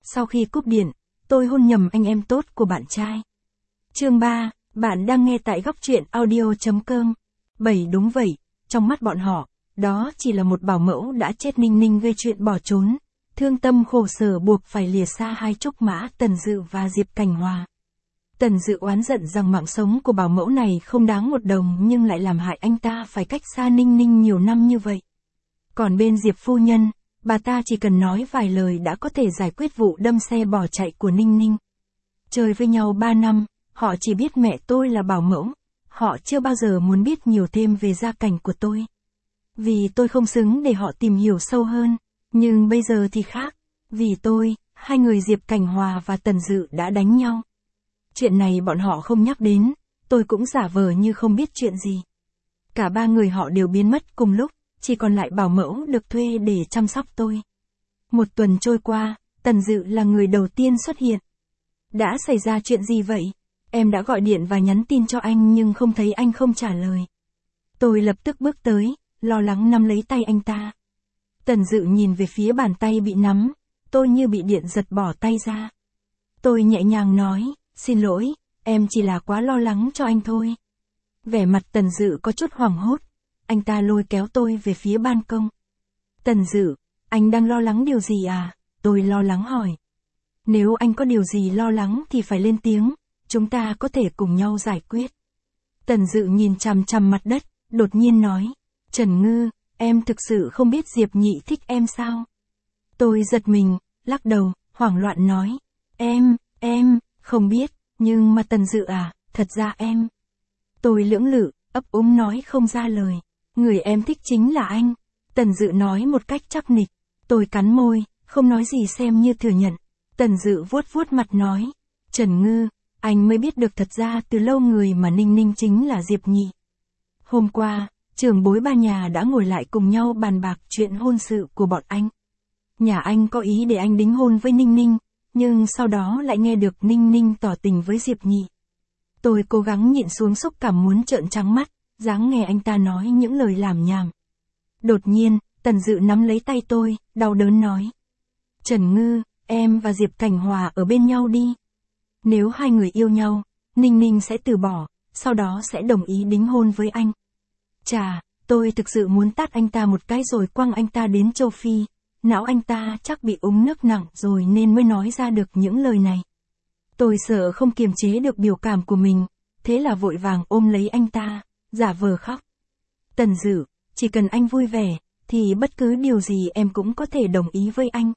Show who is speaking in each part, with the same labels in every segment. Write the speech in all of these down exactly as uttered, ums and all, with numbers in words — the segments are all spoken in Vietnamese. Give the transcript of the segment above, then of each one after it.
Speaker 1: Sau khi cúp điện, tôi hôn nhầm anh em tốt của bạn trai. Chương ba, bạn đang nghe tại góc truyện audio.com. bảy Đúng vậy, trong mắt bọn họ, đó chỉ là một bảo mẫu đã chết ninh ninh gây chuyện bỏ trốn. Thương tâm khổ sở buộc phải lìa xa hai trúc mã Tần Dự và Diệp Cảnh Hòa. Tần Dự oán giận rằng mạng sống của bảo mẫu này không đáng một đồng nhưng lại làm hại anh ta phải cách xa ninh ninh nhiều năm như vậy. Còn bên Diệp phu nhân, bà ta chỉ cần nói vài lời đã có thể giải quyết vụ đâm xe bỏ chạy của ninh ninh. Chơi với nhau ba năm, họ chỉ biết mẹ tôi là bảo mẫu, họ chưa bao giờ muốn biết nhiều thêm về gia cảnh của tôi. Vì tôi không xứng để họ tìm hiểu sâu hơn, nhưng bây giờ thì khác, vì tôi, hai người Diệp Cảnh Hòa và Tần Dự đã đánh nhau. Chuyện này bọn họ không nhắc đến, tôi cũng giả vờ như không biết chuyện gì. Cả ba người họ đều biến mất cùng lúc, chỉ còn lại bảo mẫu được thuê để chăm sóc tôi. Một tuần trôi qua, Tần Dự là người đầu tiên xuất hiện. Đã xảy ra chuyện gì vậy? Em đã gọi điện và nhắn tin cho anh nhưng không thấy anh không trả lời. Tôi lập tức bước tới, lo lắng nắm lấy tay anh ta. Tần Dự nhìn về phía bàn tay bị nắm, tôi như bị điện giật bỏ tay ra. Tôi nhẹ nhàng nói, xin lỗi, em chỉ là quá lo lắng cho anh thôi. Vẻ mặt Tần Dự có chút hoảng hốt, anh ta lôi kéo tôi về phía ban công. Tần Dự, anh đang lo lắng điều gì à? Tôi lo lắng hỏi. Nếu anh có điều gì lo lắng thì phải lên tiếng, chúng ta có thể cùng nhau giải quyết. Tần Dự nhìn chằm chằm mặt đất, đột nhiên nói, Trần Ngư, em thực sự không biết Diệp Nhị thích em sao? Tôi giật mình, lắc đầu, hoảng loạn nói, em, em, không biết, nhưng mà Tần Dự à, thật ra em. Tôi lưỡng lự, ấp úng nói không ra lời, người em thích chính là anh. Tần Dự nói một cách chắc nịch, tôi cắn môi, không nói gì xem như thừa nhận. Tần Dự vuốt vuốt mặt nói, Trần Ngư, anh mới biết được thật ra từ lâu người mà ninh ninh chính là Diệp Nhị. Hôm qua, trưởng bối ba nhà đã ngồi lại cùng nhau bàn bạc chuyện hôn sự của bọn anh. Nhà anh có ý để anh đính hôn với ninh ninh, nhưng sau đó lại nghe được ninh ninh tỏ tình với Diệp Nhị. Tôi cố gắng nhịn xuống xúc cảm muốn trợn trắng mắt, dáng nghe anh ta nói những lời lảm nhảm. Đột nhiên, Tần Dự nắm lấy tay tôi, đau đớn nói, Trần Ngư, em và Diệp Cảnh Hòa ở bên nhau đi. Nếu hai người yêu nhau, ninh ninh sẽ từ bỏ, sau đó sẽ đồng ý đính hôn với anh. Chà, tôi thực sự muốn tát anh ta một cái rồi quăng anh ta đến châu Phi. Não anh ta chắc bị úng nước nặng rồi nên mới nói ra được những lời này. Tôi sợ không kiềm chế được biểu cảm của mình, thế là vội vàng ôm lấy anh ta, giả vờ khóc. Tần Dự, chỉ cần anh vui vẻ, thì bất cứ điều gì em cũng có thể đồng ý với anh.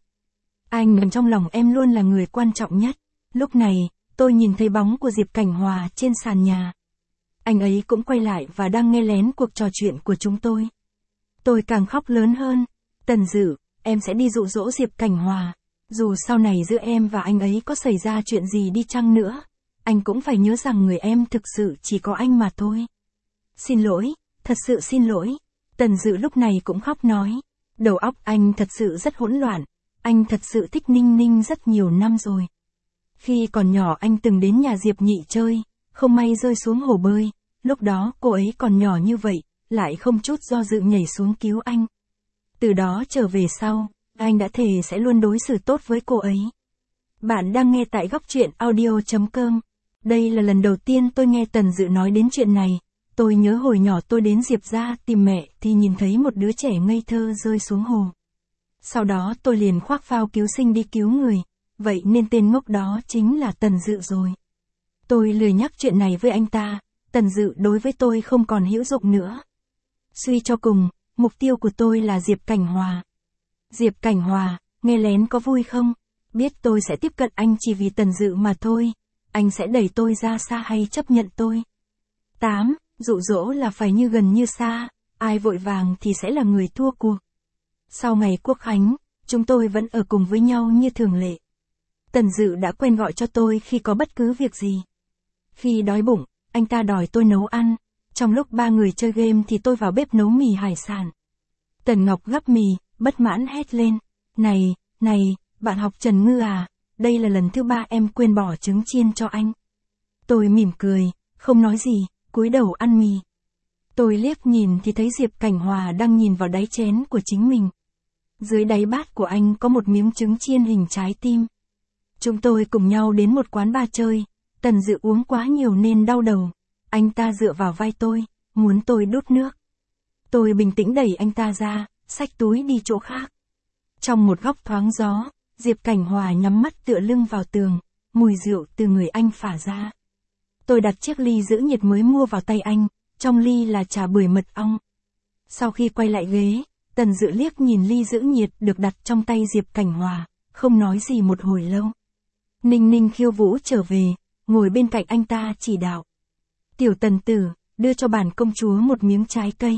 Speaker 1: Anh trong lòng em luôn là người quan trọng nhất. Lúc này, tôi nhìn thấy bóng của Diệp Cảnh Hòa trên sàn nhà. Anh ấy cũng quay lại và đang nghe lén cuộc trò chuyện của chúng tôi. Tôi càng khóc lớn hơn. Tần Dự, em sẽ đi dụ dỗ Diệp Cảnh Hòa. Dù sau này giữa em và anh ấy có xảy ra chuyện gì đi chăng nữa, anh cũng phải nhớ rằng người em thực sự chỉ có anh mà thôi. Xin lỗi, thật sự xin lỗi. Tần Dự lúc này cũng khóc nói. Đầu óc anh thật sự rất hỗn loạn. Anh thật sự thích ninh ninh rất nhiều năm rồi. Khi còn nhỏ anh từng đến nhà Diệp Nhị chơi, không may rơi xuống hồ bơi. Lúc đó cô ấy còn nhỏ như vậy, lại không chút do dự nhảy xuống cứu anh. Từ đó trở về sau, anh đã thề sẽ luôn đối xử tốt với cô ấy. Bạn đang nghe tại góc truyện audio.com. Đây là lần đầu tiên tôi nghe Tần Dự nói đến chuyện này. Tôi nhớ hồi nhỏ tôi đến Diệp gia tìm mẹ thì nhìn thấy một đứa trẻ ngây thơ rơi xuống hồ. Sau đó tôi liền khoác phao cứu sinh đi cứu người, vậy nên tên ngốc đó chính là Tần Dự rồi. Tôi lười nhắc chuyện này với anh ta, Tần Dự đối với tôi không còn hữu dụng nữa. Suy cho cùng, mục tiêu của tôi là Diệp Cảnh Hòa. Diệp Cảnh Hòa, nghe lén có vui không? Biết tôi sẽ tiếp cận anh chỉ vì Tần Dự mà thôi, anh sẽ đẩy tôi ra xa hay chấp nhận tôi? tám. Dụ dỗ là phải như gần như xa, ai vội vàng thì sẽ là người thua cuộc. Sau ngày Quốc Khánh, chúng tôi vẫn ở cùng với nhau như thường lệ. Tần Dự đã quen gọi cho tôi khi có bất cứ việc gì. Khi đói bụng, anh ta đòi tôi nấu ăn. Trong lúc ba người chơi game thì tôi vào bếp nấu mì hải sản. Tần Ngọc gắp mì, bất mãn hét lên. Này, này, bạn học Trần Ngư à, đây là lần thứ ba em quên bỏ trứng chiên cho anh. Tôi mỉm cười, không nói gì, cúi đầu ăn mì. Tôi liếc nhìn thì thấy Diệp Cảnh Hòa đang nhìn vào đáy chén của chính mình. Dưới đáy bát của anh có một miếng trứng chiên hình trái tim. Chúng tôi cùng nhau đến một quán bar chơi, Tần Dự uống quá nhiều nên đau đầu. Anh ta dựa vào vai tôi, muốn tôi đút nước. Tôi bình tĩnh đẩy anh ta ra, xách túi đi chỗ khác. Trong một góc thoáng gió, Diệp Cảnh Hòa nhắm mắt tựa lưng vào tường, mùi rượu từ người anh phả ra. Tôi đặt chiếc ly giữ nhiệt mới mua vào tay anh, trong ly là trà bưởi mật ong. Sau khi quay lại ghế, Tần Dự liếc nhìn ly giữ nhiệt được đặt trong tay Diệp Cảnh Hòa, không nói gì một hồi lâu. Ninh Ninh khiêu vũ trở về, ngồi bên cạnh anh ta chỉ đạo. Tiểu Tần tử, đưa cho bản công chúa một miếng trái cây.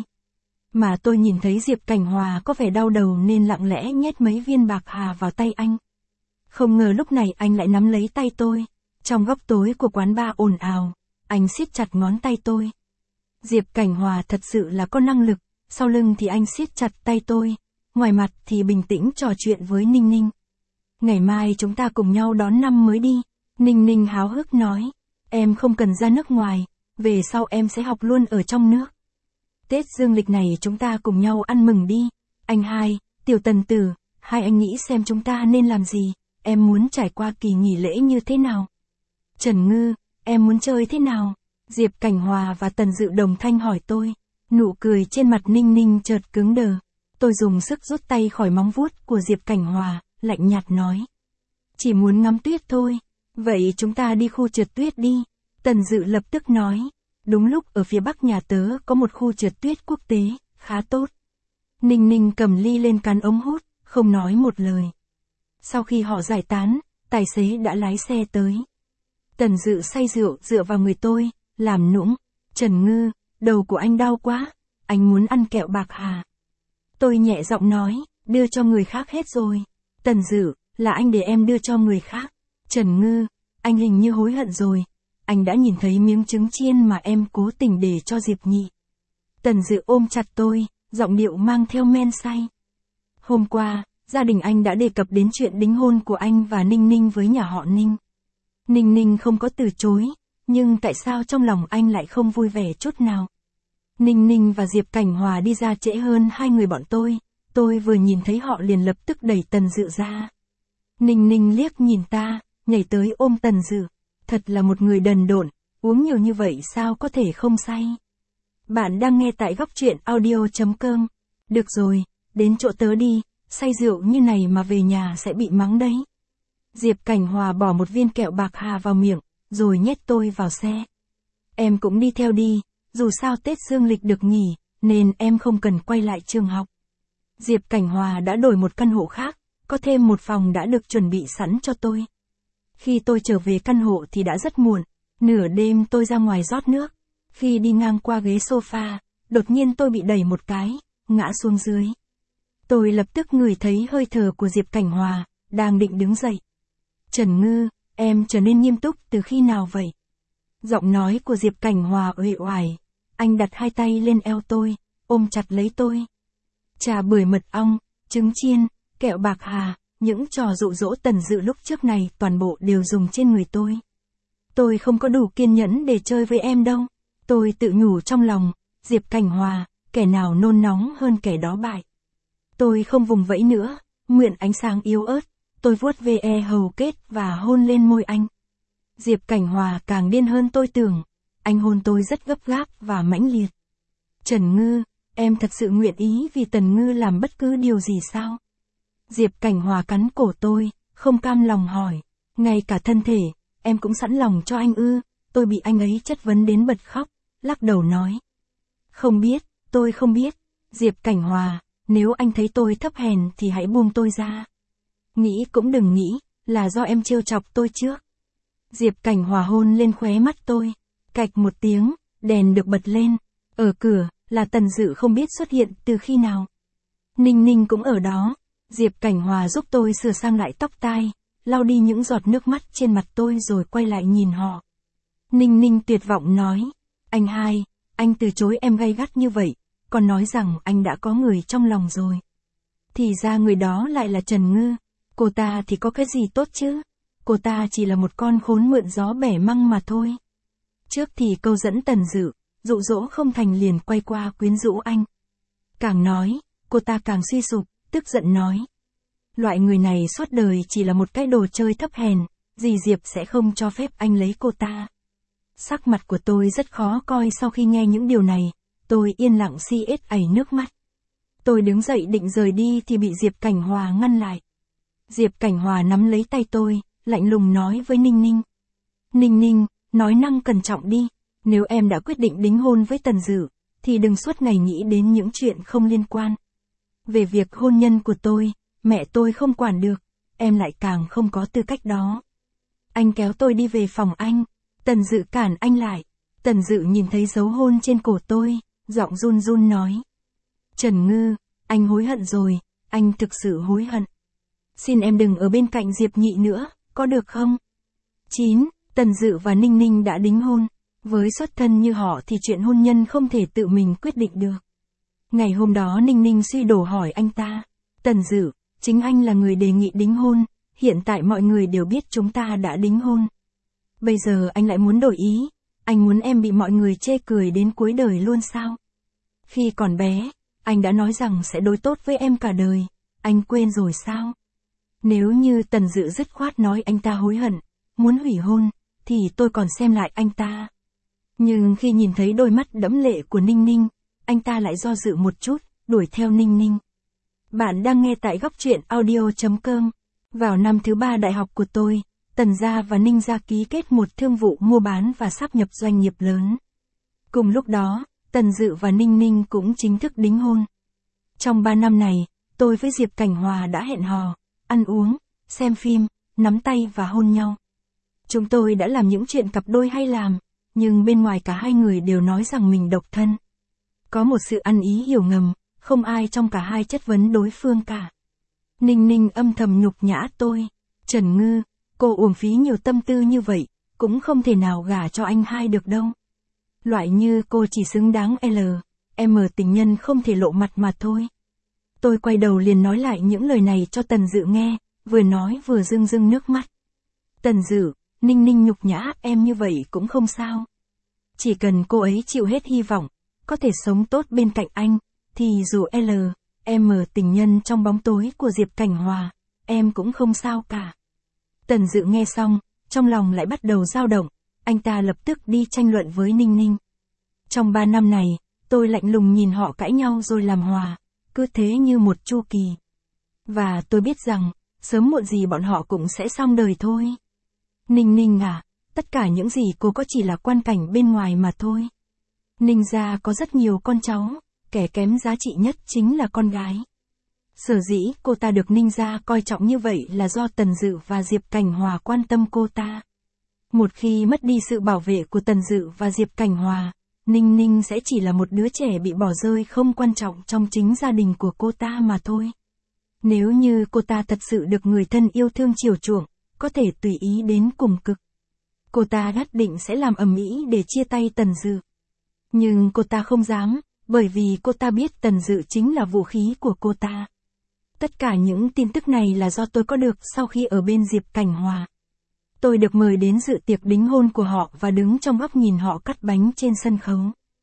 Speaker 1: Mà tôi nhìn thấy Diệp Cảnh Hòa có vẻ đau đầu nên lặng lẽ nhét mấy viên bạc hà vào tay anh. Không ngờ lúc này anh lại nắm lấy tay tôi. Trong góc tối của quán bar ồn ào, anh siết chặt ngón tay tôi. Diệp Cảnh Hòa thật sự là có năng lực, sau lưng thì anh siết chặt tay tôi, ngoài mặt thì bình tĩnh trò chuyện với Ninh Ninh. Ngày mai chúng ta cùng nhau đón năm mới đi. Ninh Ninh háo hức nói, em không cần ra nước ngoài, về sau em sẽ học luôn ở trong nước. Tết dương lịch này chúng ta cùng nhau ăn mừng đi. Anh hai, Tiểu Tần tử, hai anh nghĩ xem chúng ta nên làm gì, em muốn trải qua kỳ nghỉ lễ như thế nào? Trần Ngư, em muốn chơi thế nào? Diệp Cảnh Hòa và Tần Dự đồng thanh hỏi tôi. Nụ cười trên mặt Ninh Ninh chợt cứng đờ. Tôi dùng sức rút tay khỏi móng vuốt của Diệp Cảnh Hòa, lạnh nhạt nói. Chỉ muốn ngắm tuyết thôi. Vậy chúng ta đi khu trượt tuyết đi. Tần Dự lập tức nói. Đúng lúc ở phía bắc nhà tớ có một khu trượt tuyết quốc tế, khá tốt. Ninh Ninh cầm ly lên cắn ống hút, không nói một lời. Sau khi họ giải tán, tài xế đã lái xe tới. Tần Dự say rượu dựa vào người tôi, làm nũng. Trần Ngư, đầu của anh đau quá, anh muốn ăn kẹo bạc hà. Tôi nhẹ giọng nói, đưa cho người khác hết rồi. Tần Dự, là anh để em đưa cho người khác. Trần Ngư, anh hình như hối hận rồi. Anh đã nhìn thấy miếng trứng chiên mà em cố tình để cho Diệp Nhị. Tần Dự ôm chặt tôi, giọng điệu mang theo men say. Hôm qua, gia đình anh đã đề cập đến chuyện đính hôn của anh và Ninh Ninh với nhà họ Ninh. Ninh Ninh không có từ chối, nhưng tại sao trong lòng anh lại không vui vẻ chút nào? Ninh Ninh và Diệp Cảnh Hòa đi ra trễ hơn hai người bọn tôi, tôi vừa nhìn thấy họ liền lập tức đẩy Tần Dự ra. Ninh Ninh liếc nhìn ta, nhảy tới ôm Tần Dự. Thật là một người đần độn, uống nhiều như vậy sao có thể không say. Bạn đang nghe tại góc truyện audio chấm com. Được rồi, đến chỗ tớ đi, say rượu như này mà về nhà sẽ bị mắng đấy. Diệp Cảnh Hòa bỏ một viên kẹo bạc hà vào miệng, rồi nhét tôi vào xe. Em cũng đi theo đi, dù sao Tết dương lịch được nghỉ, nên em không cần quay lại trường học. Diệp Cảnh Hòa đã đổi một căn hộ khác, có thêm một phòng đã được chuẩn bị sẵn cho tôi. Khi tôi trở về căn hộ thì đã rất muộn, nửa đêm tôi ra ngoài rót nước. Khi đi ngang qua ghế sofa, đột nhiên tôi bị đẩy một cái, ngã xuống dưới. Tôi lập tức ngửi thấy hơi thở của Diệp Cảnh Hòa, đang định đứng dậy. Trần Ngư, em trở nên nghiêm túc từ khi nào vậy? Giọng nói của Diệp Cảnh Hòa uể oải. Anh đặt hai tay lên eo tôi, ôm chặt lấy tôi. Trà bưởi mật ong, trứng chiên, kẹo bạc hà, những trò dụ dỗ Tần Dự lúc trước này toàn bộ đều dùng trên người tôi. Tôi không có đủ kiên nhẫn để chơi với em đâu. Tôi tự nhủ trong lòng, Diệp Cảnh Hòa, kẻ nào nôn nóng hơn kẻ đó bại. Tôi không vùng vẫy nữa, mượn ánh sáng yếu ớt, tôi vuốt ve hầu kết và hôn lên môi anh. Diệp Cảnh Hòa càng điên hơn tôi tưởng, anh hôn tôi rất gấp gáp và mãnh liệt. Trần Ngư, em thật sự nguyện ý vì Tần Ngư làm bất cứ điều gì sao? Diệp Cảnh Hòa cắn cổ tôi, không cam lòng hỏi, ngay cả thân thể, em cũng sẵn lòng cho anh ư? Tôi bị anh ấy chất vấn đến bật khóc, lắc đầu nói. Không biết, tôi không biết. Diệp Cảnh Hòa, nếu anh thấy tôi thấp hèn thì hãy buông tôi ra. Nghĩ cũng đừng nghĩ, là do em trêu chọc tôi trước. Diệp Cảnh Hòa hôn lên khóe mắt tôi, cạch một tiếng, đèn được bật lên. Ở cửa, là Tần Dự không biết xuất hiện từ khi nào. Ninh Ninh cũng ở đó. Diệp Cảnh Hòa giúp tôi sửa sang lại tóc tai, lau đi những giọt nước mắt trên mặt tôi rồi quay lại nhìn họ. Ninh Ninh tuyệt vọng nói, anh hai, anh từ chối em gay gắt như vậy, còn nói rằng anh đã có người trong lòng rồi. Thì ra người đó lại là Trần Ngư, cô ta thì có cái gì tốt chứ, cô ta chỉ là một con khốn mượn gió bẻ măng mà thôi. Trước thì câu dẫn Tần Dự, dụ dỗ không thành liền quay qua quyến rũ anh. Càng nói, cô ta càng suy sụp, tức giận nói. Loại người này suốt đời chỉ là một cái đồ chơi thấp hèn, dì Diệp sẽ không cho phép anh lấy cô ta. Sắc mặt của tôi rất khó coi sau khi nghe những điều này, tôi yên lặng si ết ảy nước mắt. Tôi đứng dậy định rời đi thì bị Diệp Cảnh Hòa ngăn lại. Diệp Cảnh Hòa nắm lấy tay tôi, lạnh lùng nói với Ninh Ninh. Ninh Ninh, nói năng cẩn trọng đi, nếu em đã quyết định đính hôn với Tần Dự, thì đừng suốt ngày nghĩ đến những chuyện không liên quan. Về việc hôn nhân của tôi, mẹ tôi không quản được, em lại càng không có tư cách đó. Anh kéo tôi đi về phòng anh, Tần Dự cản anh lại. Tần Dự nhìn thấy dấu hôn trên cổ tôi, giọng run run nói. Trần Ngư, anh hối hận rồi, anh thực sự hối hận. Xin em đừng ở bên cạnh Diệp Nhị nữa, có được không? chín. Tần Dự và Ninh Ninh đã đính hôn. Với xuất thân như họ thì chuyện hôn nhân không thể tự mình quyết định được. Ngày hôm đó Ninh Ninh suy đổ hỏi anh ta. Tần Dự, chính anh là người đề nghị đính hôn, hiện tại mọi người đều biết chúng ta đã đính hôn. Bây giờ anh lại muốn đổi ý, anh muốn em bị mọi người chê cười đến cuối đời luôn sao? Khi còn bé, anh đã nói rằng sẽ đối tốt với em cả đời, anh quên rồi sao? Nếu như Tần Dự dứt khoát nói anh ta hối hận, muốn hủy hôn, thì tôi còn xem lại anh ta. Nhưng khi nhìn thấy đôi mắt đẫm lệ của Ninh Ninh, anh ta lại do dự một chút, đuổi theo Ninh Ninh. Bạn đang nghe tại góc truyện audio chấm com. Vào năm thứ ba đại học của tôi, Tần gia và Ninh gia ký kết một thương vụ mua bán và sáp nhập doanh nghiệp lớn. Cùng lúc đó, Tần Dự và Ninh Ninh cũng chính thức đính hôn. Trong ba năm này, tôi với Diệp Cảnh Hòa đã hẹn hò, ăn uống, xem phim, nắm tay và hôn nhau. Chúng tôi đã làm những chuyện cặp đôi hay làm, nhưng bên ngoài cả hai người đều nói rằng mình độc thân. Có một sự ăn ý hiểu ngầm, không ai trong cả hai chất vấn đối phương cả. Ninh Ninh âm thầm nhục nhã tôi. Trần Ngư, cô uổng phí nhiều tâm tư như vậy, cũng không thể nào gả cho anh hai được đâu. Loại như cô chỉ xứng đáng L, M tình nhân không thể lộ mặt mà thôi. Tôi quay đầu liền nói lại những lời này cho Tần Dự nghe, vừa nói vừa rưng rưng nước mắt. Tần Dự, Ninh Ninh nhục nhã em như vậy cũng không sao. Chỉ cần cô ấy chịu hết hy vọng, có thể sống tốt bên cạnh anh, thì dù L, M tình nhân trong bóng tối của Diệp Cảnh Hòa, em cũng không sao cả. Tần Dự nghe xong, trong lòng lại bắt đầu dao động, anh ta lập tức đi tranh luận với Ninh Ninh. Trong ba năm này, tôi lạnh lùng nhìn họ cãi nhau rồi làm hòa, cứ thế như một chu kỳ. Và tôi biết rằng, sớm muộn gì bọn họ cũng sẽ xong đời thôi. Ninh Ninh à, tất cả những gì cô có chỉ là quan cảnh bên ngoài mà thôi. Ninh gia có rất nhiều con cháu, kẻ kém giá trị nhất chính là con gái. Sở dĩ cô ta được Ninh gia coi trọng như vậy là do Tần Dự và Diệp Cảnh Hòa quan tâm cô ta. Một khi mất đi sự bảo vệ của Tần Dự và Diệp Cảnh Hòa, Ninh Ninh sẽ chỉ là một đứa trẻ bị bỏ rơi không quan trọng trong chính gia đình của cô ta mà thôi. Nếu như cô ta thật sự được người thân yêu thương chiều chuộng, có thể tùy ý đến cùng cực, cô ta nhất định sẽ làm ầm ĩ để chia tay Tần Dự. Nhưng cô ta không dám, bởi vì cô ta biết Tần Dự chính là vũ khí của cô ta. Tất cả những tin tức này là do tôi có được sau khi ở bên Diệp Cảnh Hòa. Tôi được mời đến dự tiệc đính hôn của họ và đứng trong góc nhìn họ cắt bánh trên sân khấu.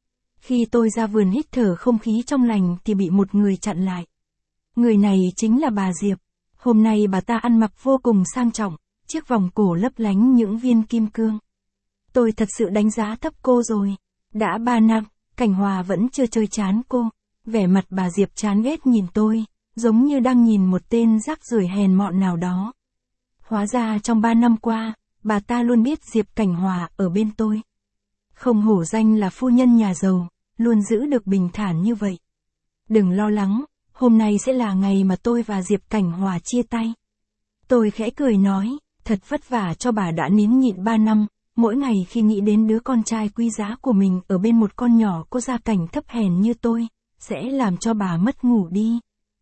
Speaker 1: Khi tôi ra vườn hít thở không khí trong lành thì bị một người chặn lại. Người này chính là bà Diệp. Hôm nay bà ta ăn mặc vô cùng sang trọng, chiếc vòng cổ lấp lánh những viên kim cương. Tôi thật sự đánh giá thấp cô rồi. Đã ba năm, Cảnh Hòa vẫn chưa chơi chán cô. Vẻ mặt bà Diệp chán ghét nhìn tôi, giống như đang nhìn một tên rác rưởi hèn mọn nào đó. Hóa ra trong ba năm qua, bà ta luôn biết Diệp Cảnh Hòa ở bên tôi. Không hổ danh là phu nhân nhà giàu, luôn giữ được bình thản như vậy. Đừng lo lắng, hôm nay sẽ là ngày mà tôi và Diệp Cảnh Hòa chia tay. Tôi khẽ cười nói, thật vất vả cho bà đã nín nhịn ba năm, mỗi ngày khi nghĩ đến đứa con trai quý giá của mình ở bên một con nhỏ có gia cảnh thấp hèn như tôi, sẽ làm cho bà mất ngủ đi.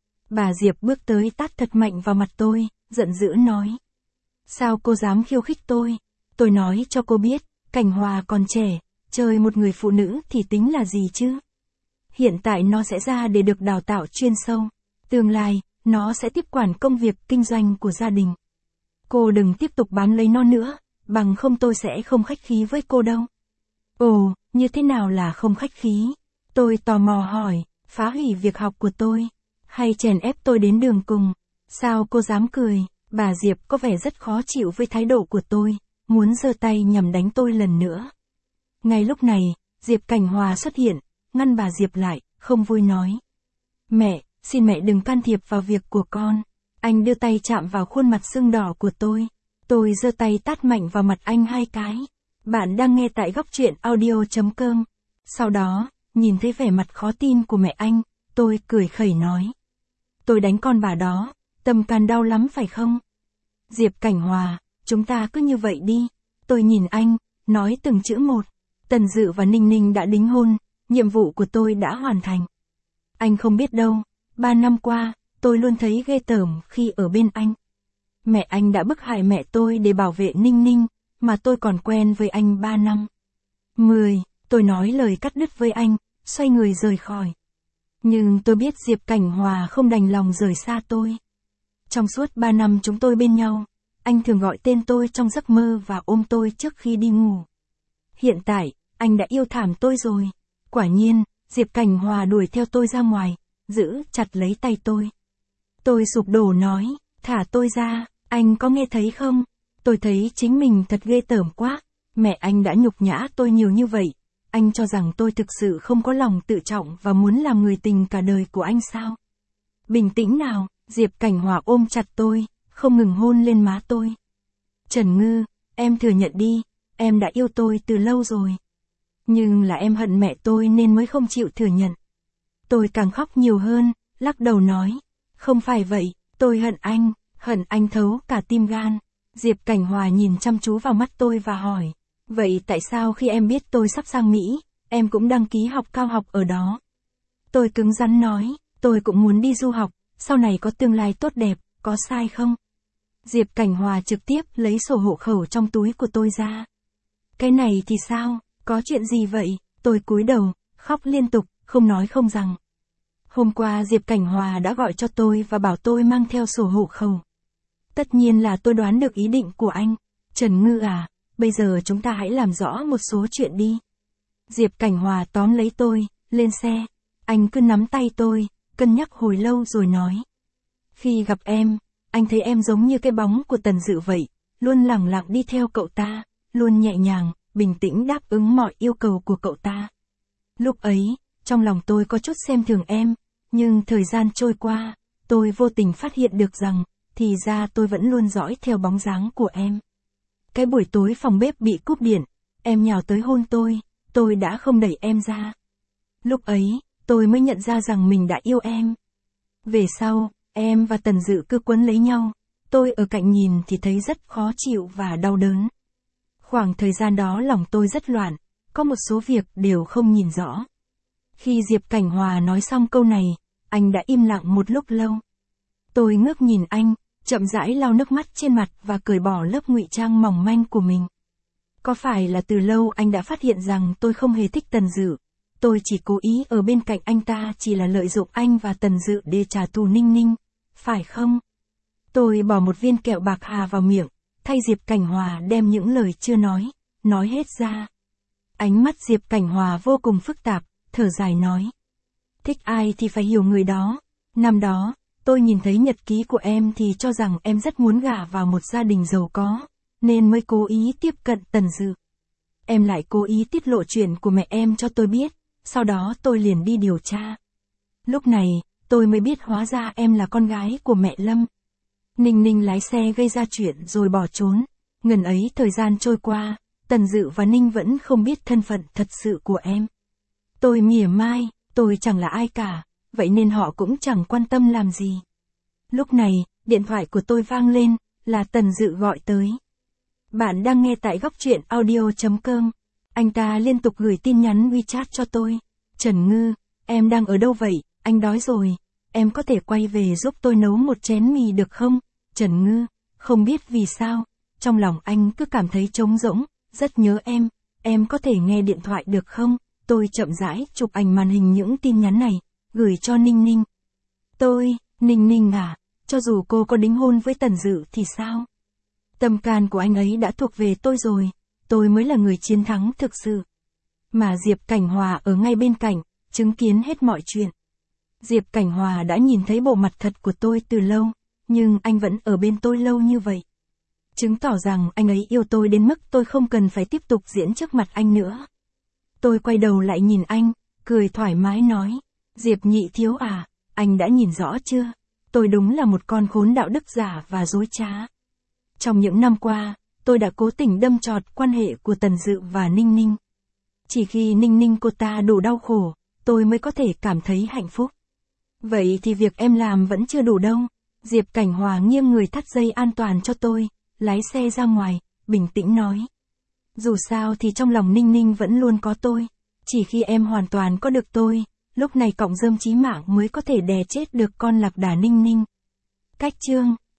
Speaker 1: Bà Diệp bước tới tát thật mạnh vào mặt tôi, giận dữ nói. Sao cô dám khiêu khích tôi? Tôi nói cho cô biết, Cảnh Hòa còn trẻ, chơi một người phụ nữ thì tính là gì chứ? Hiện tại nó sẽ ra để được đào tạo chuyên sâu. Tương lai, nó sẽ tiếp quản công việc kinh doanh của gia đình. Cô đừng tiếp tục bám lấy nó nữa, bằng không tôi sẽ không khách khí với cô đâu. Ồ, như thế nào là không khách khí? Tôi tò mò hỏi, phá hủy việc học của tôi, hay chèn ép tôi đến đường cùng? Sao cô dám cười? Bà Diệp có vẻ rất khó chịu với thái độ của tôi, muốn giơ tay nhằm đánh tôi lần nữa. Ngay lúc này, Diệp Cảnh Hòa xuất hiện, ngăn bà Diệp lại, không vui nói. Mẹ, xin mẹ đừng can thiệp vào việc của con. Anh đưa tay chạm vào khuôn mặt sưng đỏ của tôi. Tôi giơ tay tát mạnh vào mặt anh hai cái. Bạn đang nghe tại góc truyện audio chấm com. Sau đó, nhìn thấy vẻ mặt khó tin của mẹ anh, tôi cười khẩy nói. Tôi đánh con bà đó, tâm can đau lắm phải không? Diệp Cảnh Hòa, chúng ta cứ như vậy đi. Tôi nhìn anh, nói từng chữ một. Tần Dự và Ninh Ninh đã đính hôn, nhiệm vụ của tôi đã hoàn thành. Anh không biết đâu, ba năm qua, tôi luôn thấy ghê tởm khi ở bên anh. Mẹ anh đã bức hại mẹ tôi để bảo vệ Ninh Ninh, mà tôi còn quen với anh ba năm. Mười, tôi nói lời cắt đứt với anh, xoay người rời khỏi. Nhưng tôi biết Diệp Cảnh Hòa không đành lòng rời xa tôi. Trong suốt ba năm chúng tôi bên nhau, anh thường gọi tên tôi trong giấc mơ và ôm tôi trước khi đi ngủ. Hiện tại, anh đã yêu thảm tôi rồi. Quả nhiên, Diệp Cảnh Hòa đuổi theo tôi ra ngoài, giữ chặt lấy tay tôi. Tôi sụp đổ nói, thả tôi ra, anh có nghe thấy không? Tôi thấy chính mình thật ghê tởm quá. Mẹ anh đã nhục nhã tôi nhiều như vậy. Anh cho rằng tôi thực sự không có lòng tự trọng và muốn làm người tình cả đời của anh sao? Bình tĩnh nào, Diệp Cảnh Hòa ôm chặt tôi, không ngừng hôn lên má tôi. Trần Ngư, em thừa nhận đi, em đã yêu tôi từ lâu rồi. Nhưng là em hận mẹ tôi nên mới không chịu thừa nhận. Tôi càng khóc nhiều hơn, lắc đầu nói. Không phải vậy, tôi hận anh, hận anh thấu cả tim gan. Diệp Cảnh Hòa nhìn chăm chú vào mắt tôi và hỏi. Vậy tại sao khi em biết tôi sắp sang Mỹ, em cũng đăng ký học cao học ở đó? Tôi cứng rắn nói, tôi cũng muốn đi du học, sau này có tương lai tốt đẹp, có sai không? Diệp Cảnh Hòa trực tiếp lấy sổ hộ khẩu trong túi của tôi ra. Cái này thì sao, có chuyện gì vậy? Tôi cúi đầu, khóc liên tục, không nói không rằng. Hôm qua Diệp Cảnh Hòa đã gọi cho tôi và bảo tôi mang theo sổ hộ khẩu. Tất nhiên là tôi đoán được ý định của anh. Trần Ngư à, bây giờ chúng ta hãy làm rõ một số chuyện đi. Diệp Cảnh Hòa tóm lấy tôi, lên xe. Anh cứ nắm tay tôi, cân nhắc hồi lâu rồi nói. Khi gặp em, anh thấy em giống như cái bóng của Tần Dự vậy, luôn lẳng lặng đi theo cậu ta, luôn nhẹ nhàng, bình tĩnh đáp ứng mọi yêu cầu của cậu ta. Lúc ấy, trong lòng tôi có chút xem thường em, nhưng thời gian trôi qua, tôi vô tình phát hiện được rằng, thì ra tôi vẫn luôn dõi theo bóng dáng của em. Cái buổi tối phòng bếp bị cúp điện, em nhào tới hôn tôi, tôi đã không đẩy em ra. Lúc ấy, tôi mới nhận ra rằng mình đã yêu em. Về sau, em và Tần Dự cứ quấn lấy nhau, tôi ở cạnh nhìn thì thấy rất khó chịu và đau đớn. Khoảng thời gian đó lòng tôi rất loạn, có một số việc đều không nhìn rõ. Khi Diệp Cảnh Hòa nói xong câu này, anh đã im lặng một lúc lâu. Tôi ngước nhìn anh, chậm rãi lau nước mắt trên mặt và cởi bỏ lớp ngụy trang mỏng manh của mình. Có phải là từ lâu anh đã phát hiện rằng tôi không hề thích Tần Dự? Tôi chỉ cố ý ở bên cạnh anh ta chỉ là lợi dụng anh và Tần Dự để trả thù Ninh Ninh, phải không? Tôi bỏ một viên kẹo bạc hà vào miệng, thay Diệp Cảnh Hòa đem những lời chưa nói, nói hết ra. Ánh mắt Diệp Cảnh Hòa vô cùng phức tạp, thở dài nói. Thích ai thì phải hiểu người đó. Năm đó, tôi nhìn thấy nhật ký của em thì cho rằng em rất muốn gả vào một gia đình giàu có, nên mới cố ý tiếp cận Tần Dự. Em lại cố ý tiết lộ chuyện của mẹ em cho tôi biết, sau đó tôi liền đi điều tra. Lúc này, tôi mới biết hóa ra em là con gái của mẹ Lâm. Ninh Ninh lái xe gây ra chuyện rồi bỏ trốn. Ngần ấy thời gian trôi qua, Tần Dự và Ninh vẫn không biết thân phận thật sự của em. Tôi mỉa mai, tôi chẳng là ai cả, vậy nên họ cũng chẳng quan tâm làm gì. Lúc này, điện thoại của tôi vang lên, là Tần Dự gọi tới. Bạn đang nghe tại góc truyện audio chấm com. Anh ta liên tục gửi tin nhắn WeChat cho tôi. Trần Ngư, em đang ở đâu vậy? Anh đói rồi. Em có thể quay về giúp tôi nấu một chén mì được không? Trần Ngư, không biết vì sao, trong lòng anh cứ cảm thấy trống rỗng, rất nhớ em. Em có thể nghe điện thoại được không? Tôi chậm rãi chụp ảnh màn hình những tin nhắn này, gửi cho Ninh Ninh. Tôi, Ninh Ninh à, cho dù cô có đính hôn với Tần Dự thì sao? Tâm can của anh ấy đã thuộc về tôi rồi, tôi mới là người chiến thắng thực sự. Mà Diệp Cảnh Hòa ở ngay bên cạnh, chứng kiến hết mọi chuyện. Diệp Cảnh Hòa đã nhìn thấy bộ mặt thật của tôi từ lâu, nhưng anh vẫn ở bên tôi lâu như vậy. Chứng tỏ rằng anh ấy yêu tôi đến mức tôi không cần phải tiếp tục diễn trước mặt anh nữa. Tôi quay đầu lại nhìn anh, cười thoải mái nói, Diệp Nhị Thiếu à, anh đã nhìn rõ chưa? Tôi đúng là một con khốn đạo đức giả và dối trá. Trong những năm qua, tôi đã cố tình đâm chọt quan hệ của Tần Dự và Ninh Ninh. Chỉ khi Ninh Ninh cô ta đủ đau khổ, tôi mới có thể cảm thấy hạnh phúc. Vậy thì việc em làm vẫn chưa đủ đâu. Diệp Cảnh Hòa nghiêng người thắt dây an toàn cho tôi, lái xe ra ngoài, bình tĩnh nói. Dù sao thì trong lòng Ninh Ninh vẫn luôn có tôi. Chỉ khi em hoàn toàn có được tôi, lúc này cọng rơm chí mạng mới có thể đè chết được con lạc đà Ninh Ninh. Cách chương